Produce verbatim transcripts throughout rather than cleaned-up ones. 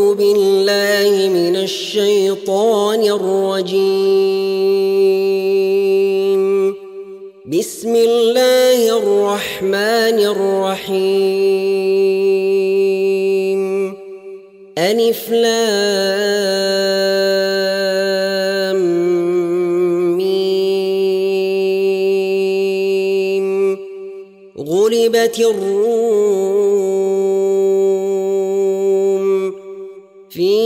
بالله من الشيطان الرجيم. بسم الله الرحمن الرحيم. ألف لام ميم. غلبت الروم في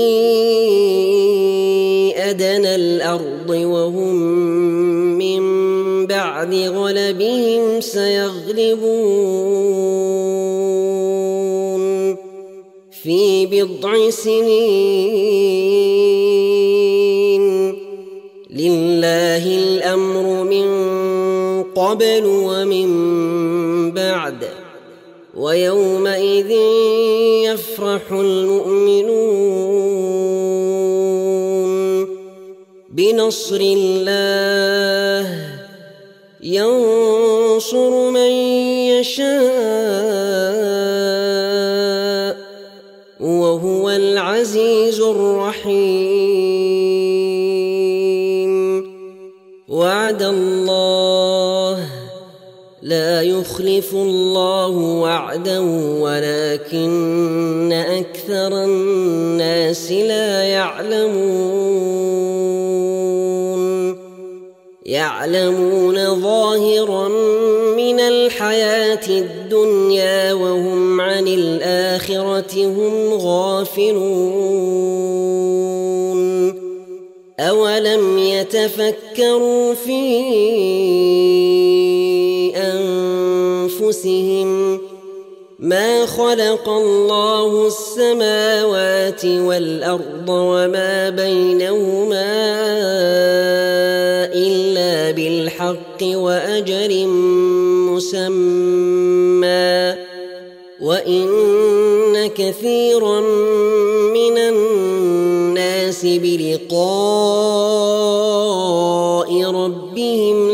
أدنى الأرض وهم من بعد غلبهم سيغلبون في بضع سنين. لله الأمر من قبل ومن بعد ويومئذ يفرح المؤمنون بنصر الله ينصر من يشاء وهو العزيز الرحيم. وعد الله لا يخلف الله وعده ولكن أكثر الناس لا يعلمون. يعلمون ظاهرا من الحياة الدنيا وهم عن الآخرة هم غافلون. أولم يتفكروا في أنفسهم ما خلق الله السماوات والأرض وما بينهما إلا بالحق وأجل مسمى وإن كثيرا من الناس بلقاء ربهم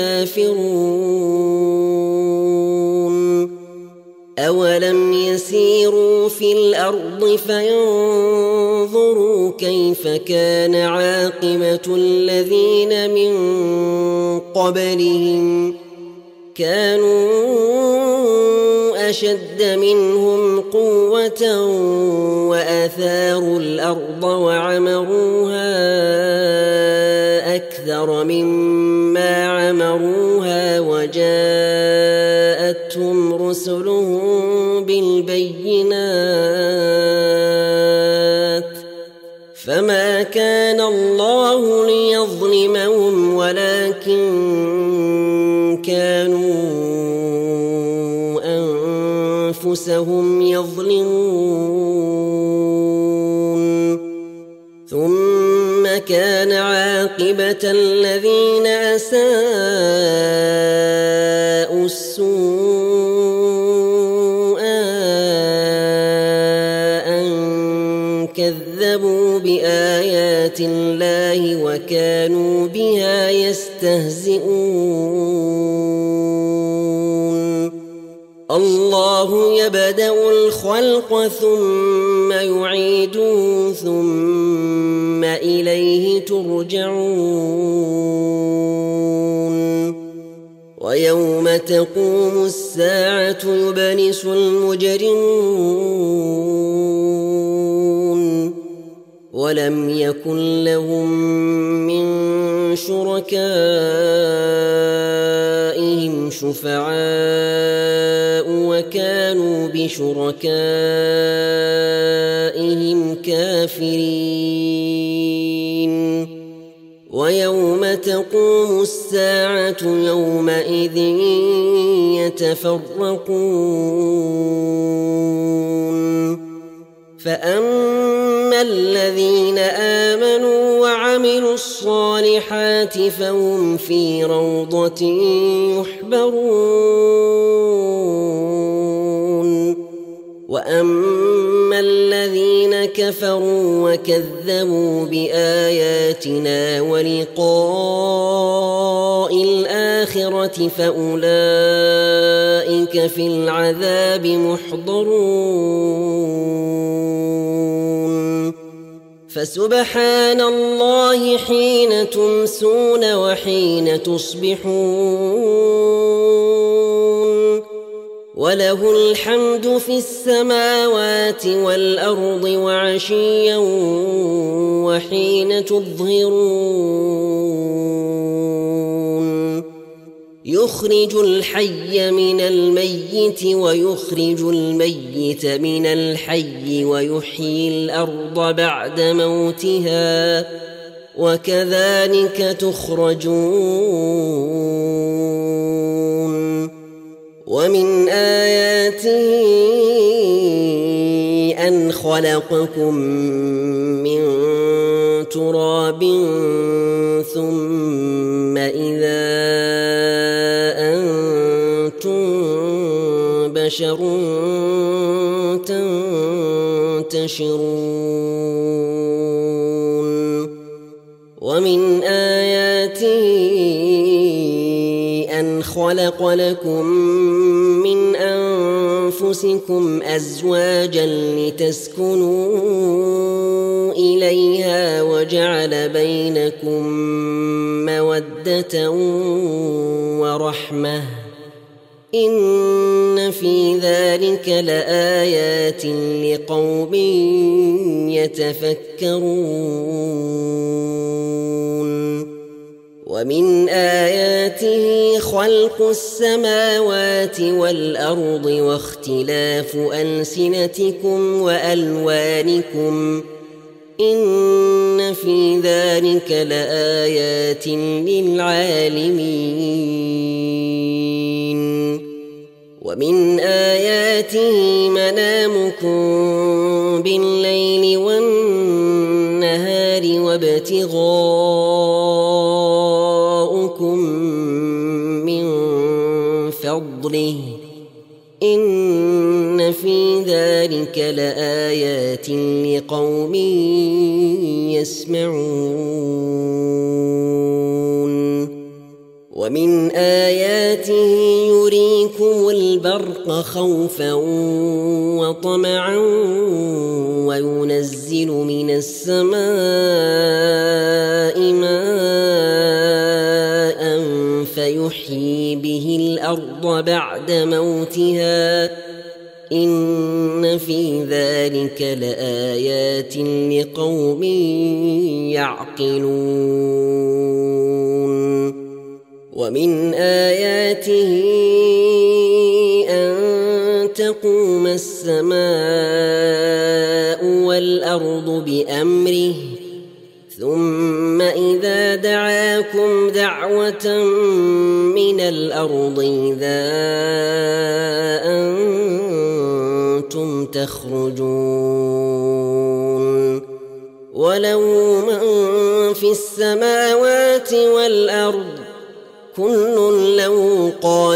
لكافرون. أولم يسيروا في الأرض فينظروا كيف كان عاقبة الذين من قبلهم كانوا أشد منهم قوة وآثاروا الأرض وعمروها أكثر مما عمروها وجاءتهم رسلهم بالبينات فما كان الله ليظلمهم ولكن كانوا أنفسهم يظلمون. ثم كان عاقبة الذين أساءوا السوء أن كذبوا بآيات الله وكانوا بها يستهزئون. الله يبدأ الخلق ثم يعيده ثم إليه ترجعون. ويوم تقوم الساعة يبلس المجرمون ولم يكن لهم من شركائهم شفعاء وكانوا بشركائهم كافرين. ويوم تقوم الساعة يومئذ يتفرقون. فأما الذين آمنوا وعملوا الصالحات فهم في روضة يحبرون. وأما الذين كفروا وكذبوا بآياتنا ولقاء الآخرة فأولئك في العذاب محضرون. فسبحان الله حين تمسون وحين تصبحون وله الحمد في السماوات والأرض وعشيا وحين تظهرون يخرج الحي من الميت ويخرج الميت من الحي ويحيي الأرض بعد موتها وكذلك تخرجون ومن آياته أن خلقكم من تراب ثم إذا أنتم بشر تنتشرون ومن آياته أن خلق لكم من أنفسكم أزواجا لتسكنوا إليها وجعل بينكم مودة ورحمة إن في ذلك لآيات لقوم يتفكرون ومن آياته خلق السماوات والأرض واختلاف ألسنتكم وألوانكم إن في ذلك لآيات للعالمين ومن آياته منامكم بالليل والنهار وابتغاؤكم من فضله إن في ذلك لآيات لقوم يسمعون ومن آياته يريكم البرق خوفا وطمعا وينزل من السماء ماء فيحيي به الأرض بعد موتها إن في ذلك لآيات لقوم يعقلون ومن آياته أن تقوم السماء والأرض بأمره ثم إذا دعاكم دعوة من الأرض إذا أنتم تخرجون وله من في السماوات والأرض كل له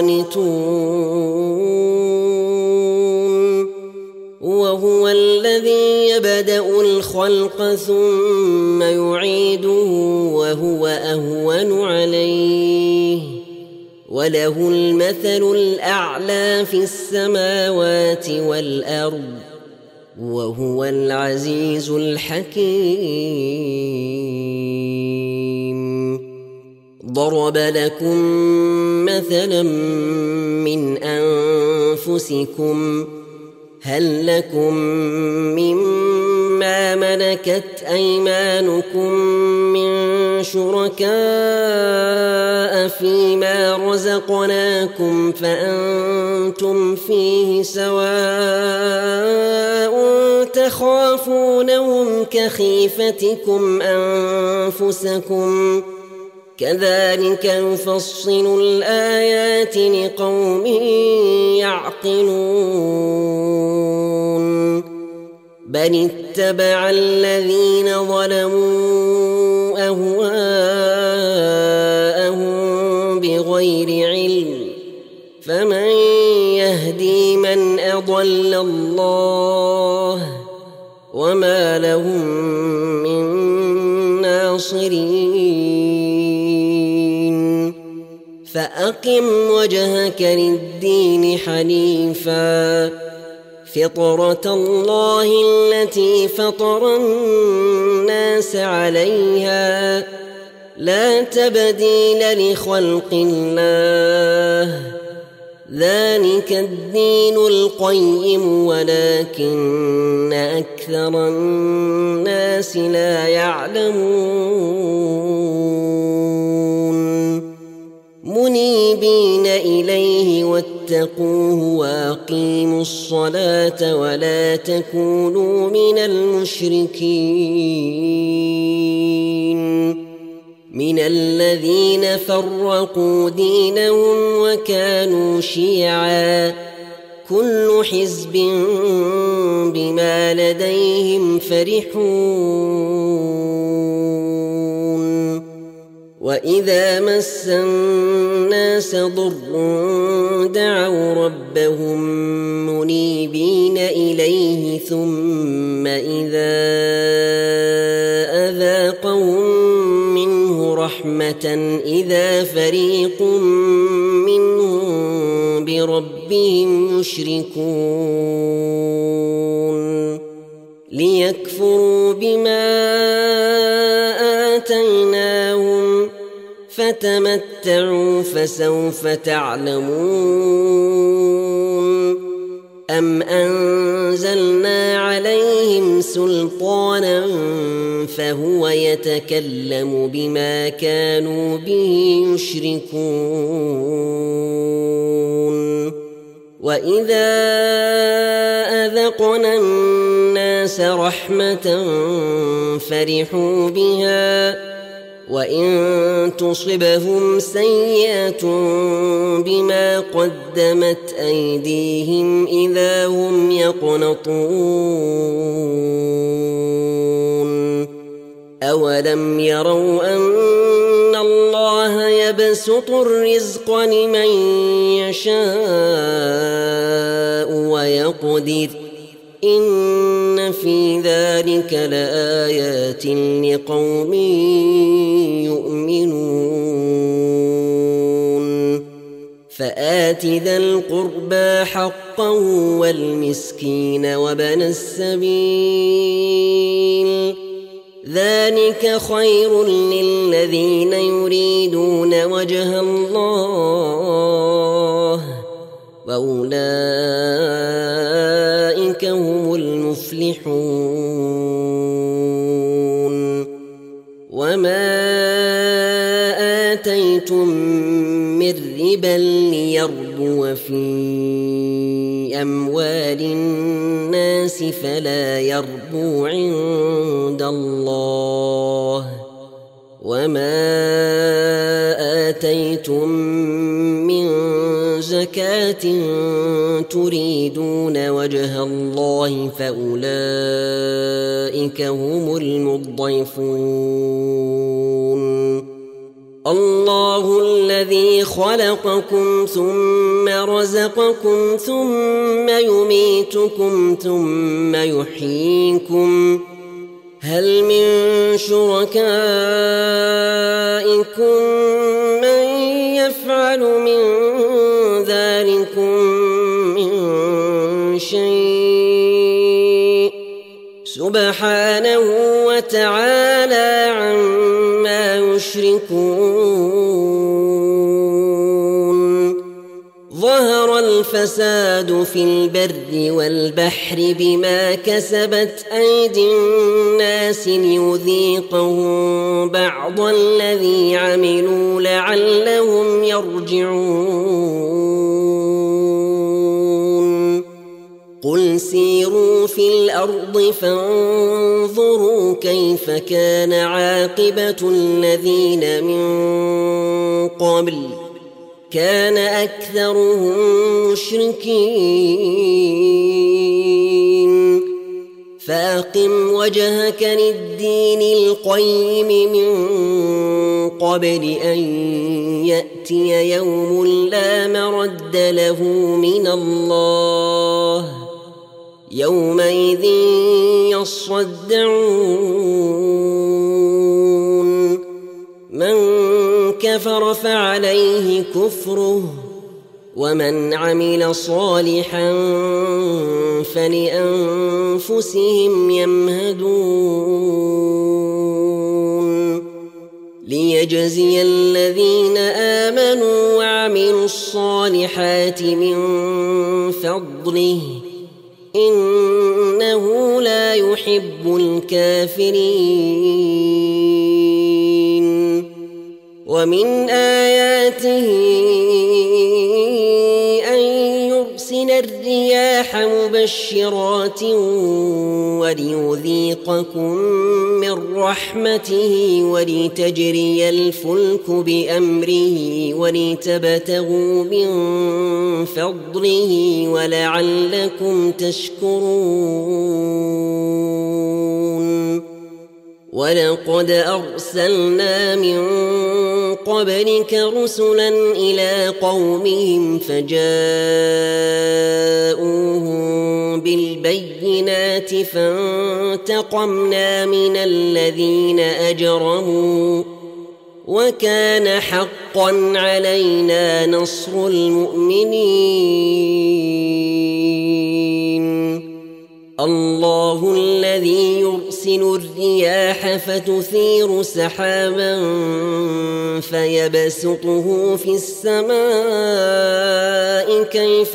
قانتون وهو الذي يبدأ الخلق ثم يعيده وهو أهون عليه وله المثل الأعلى في السماوات والأرض وهو العزيز الحكيم ضرب لكم مثلا من أنفسكم هل لكم مما ملكت أيمانكم من شركاء فيما رزقناكم فأنتم فيه سواء تخافونهم كخيفتكم أنفسكم كذلك يفصل الآيات لقوم يعقلون بل اتبع الذين ظلموا أهواءهم بغير علم فمن يهدي من أضل الله وما لهم من ناصرين فأقم وجهك للدين حنيفا فطرة الله التي فطر الناس عليها لا تبديل لخلق الله ذلك الدين القيم ولكن أكثر الناس لا يعلمون منيبين إليه واتقوه وأقيموا الصلاة ولا تكونوا من المشركين من الذين فرقوا دينهم وكانوا شيعا كل حزب بما لديهم فرحون وإذا مس الناس ضر دعوا ربهم منيبين إليه ثم إذا أذاقهم منه رحمة إذا فريق منهم بربهم يشركون ليكفروا بما آتيناهم فتمتعوا فسوف تعلمون أم أنزلنا عليهم سلطانا فهو يتكلم بما كانوا به يشركون وإذا أذقنا الناس رحمة فرحوا بها وإن تصبهم سيئة بما قدمت أيديهم إذا هم يقنطون أولم يروا أن الله يبسط الرزق لمن يشاء ويقدر إن في ذلك لآيات لقوم يؤمنون فآت ذا القربى حقا والمسكين وابن السبيل ذلك خير للذين يريدون وجه الله وأولئك هم المفلحون وما آتيتم من ربا ليربو في أموال الناس فلا يربو عند الله وما آتيتم من زكاة تريدون وجه الله فأولئك هم المضعفون الله الذي خلقكم ثم رزقكم ثم يميتكم ثم يحييكم هل من شركائكم من يفعل من ذلكم من شيء سبحانه وتعالى عما يشركون ظهر الفساد في البر والبحر بما كسبت أيدي الناس ليذيقهم بعض الذي عملوا لعلهم يرجعون قل سيروا في الأرض فانظروا كيف كان عاقبة الذين من قبل كان أكثرهم مشركين فأقم وجهك للدين القيم من قبل أن يأتي يوم لا مرد له من الله يومئذ يصدعون من كفر فعليه كفره ومن عمل صالحا فلأنفسهم يمهدون ليجزي الذين آمنوا وعملوا الصالحات من فضله إنه لا يحب الكافرين ومن آياته أن يرسل الرياح مبشرات وليذيقكم من رحمته ولتجري الفلك بأمره ولتبتغوا من فضله ولعلكم تشكرون ولقد أرسلنا من قبلك رسلا إلى قومهم فجاءوهم بالبينات فانتقمنا من الذين أجرموا وكان حقا علينا نصر المؤمنين الله الذي يرسل الرياح فتثير سحابا فيبسطه في السماء كيف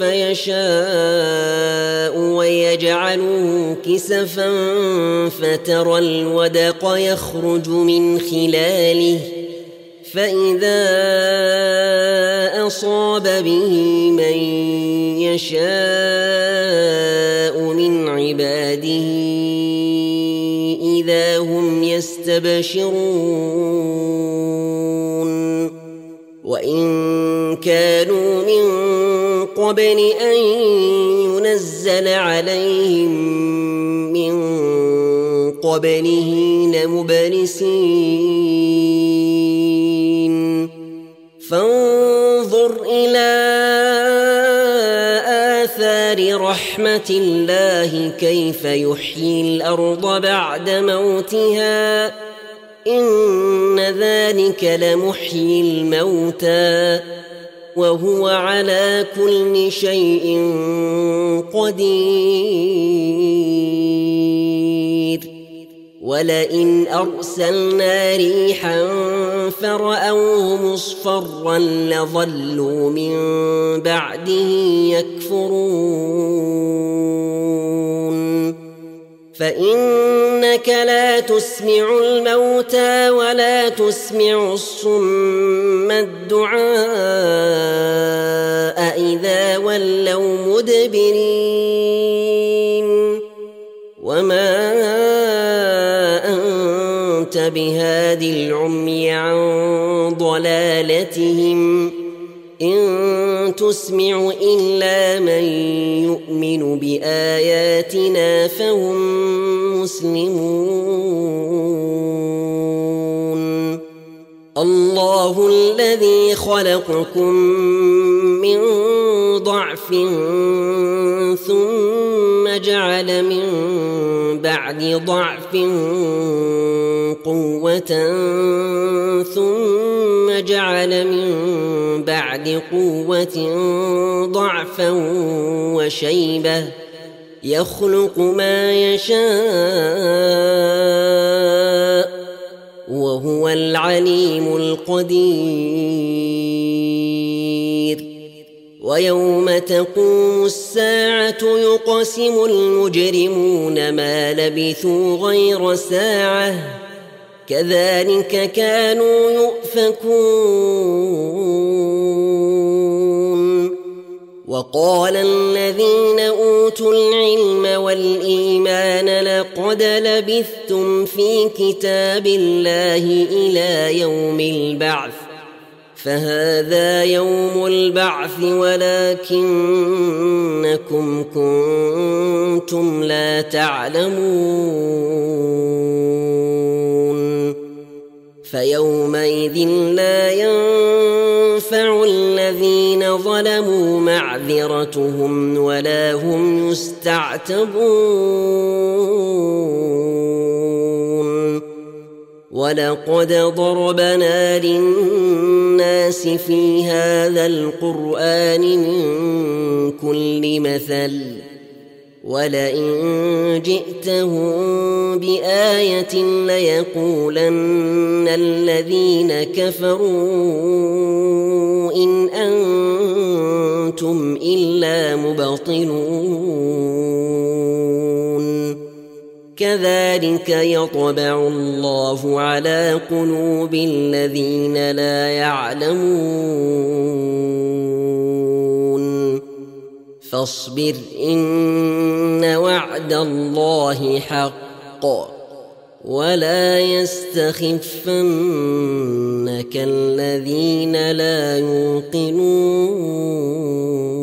يشاء ويجعله كسفا فترى الودق يخرج من خلاله فإذا أصاب به من يشاء من عباده إذا هم يستبشرون وإن كانوا من قبل أن ينزل عليهم من قبله لمبلسين فانظر إلى آثار رحمة الله كيف يحيي الأرض بعد موتها إن ذلك لمحيي الموتى وهو على كل شيء قدير ولئن أرسلنا ريحا فرأوه مصفرا لظلوا من بعده يكفرون فإنك لا تسمع الموتى ولا تسمع الصم الدعاء إذا ولوا مدبرين وما أنت بهاد العمي عن ضلالتهم إن تسمع إلا من يؤمن بآياتنا فهم مسلمون الله الذي خلقكم من ضعف ثم جعل من بعد ضعف قوة ثم جعل من بعد قوة ضعفا وشيبة يخلق ما يشاء وهو العليم القدير ويوم تقوم الساعة يقسم المجرمون ما لبثوا غير ساعة كذلك كانوا يؤفكون وقال الذين أوتوا العلم والإيمان لقد لبثتم في كتاب الله إلى يوم البعث فهذا يوم البعث ولكنكم كنتم لا تعلمون فيومئذ لا ينفع الذين ظلموا معذرتهم ولا هم يستعتبون ولقد ضربنا للناس في هذا القرآن من كل مثل ولئن جئتهم بآية ليقولن الذين كفروا إن أنتم إلا مبطلون كذلك يطبع الله على قلوب الذين لا يعلمون فاصبر إن وعد الله حق ولا يستخفنك الذين لا يوقنون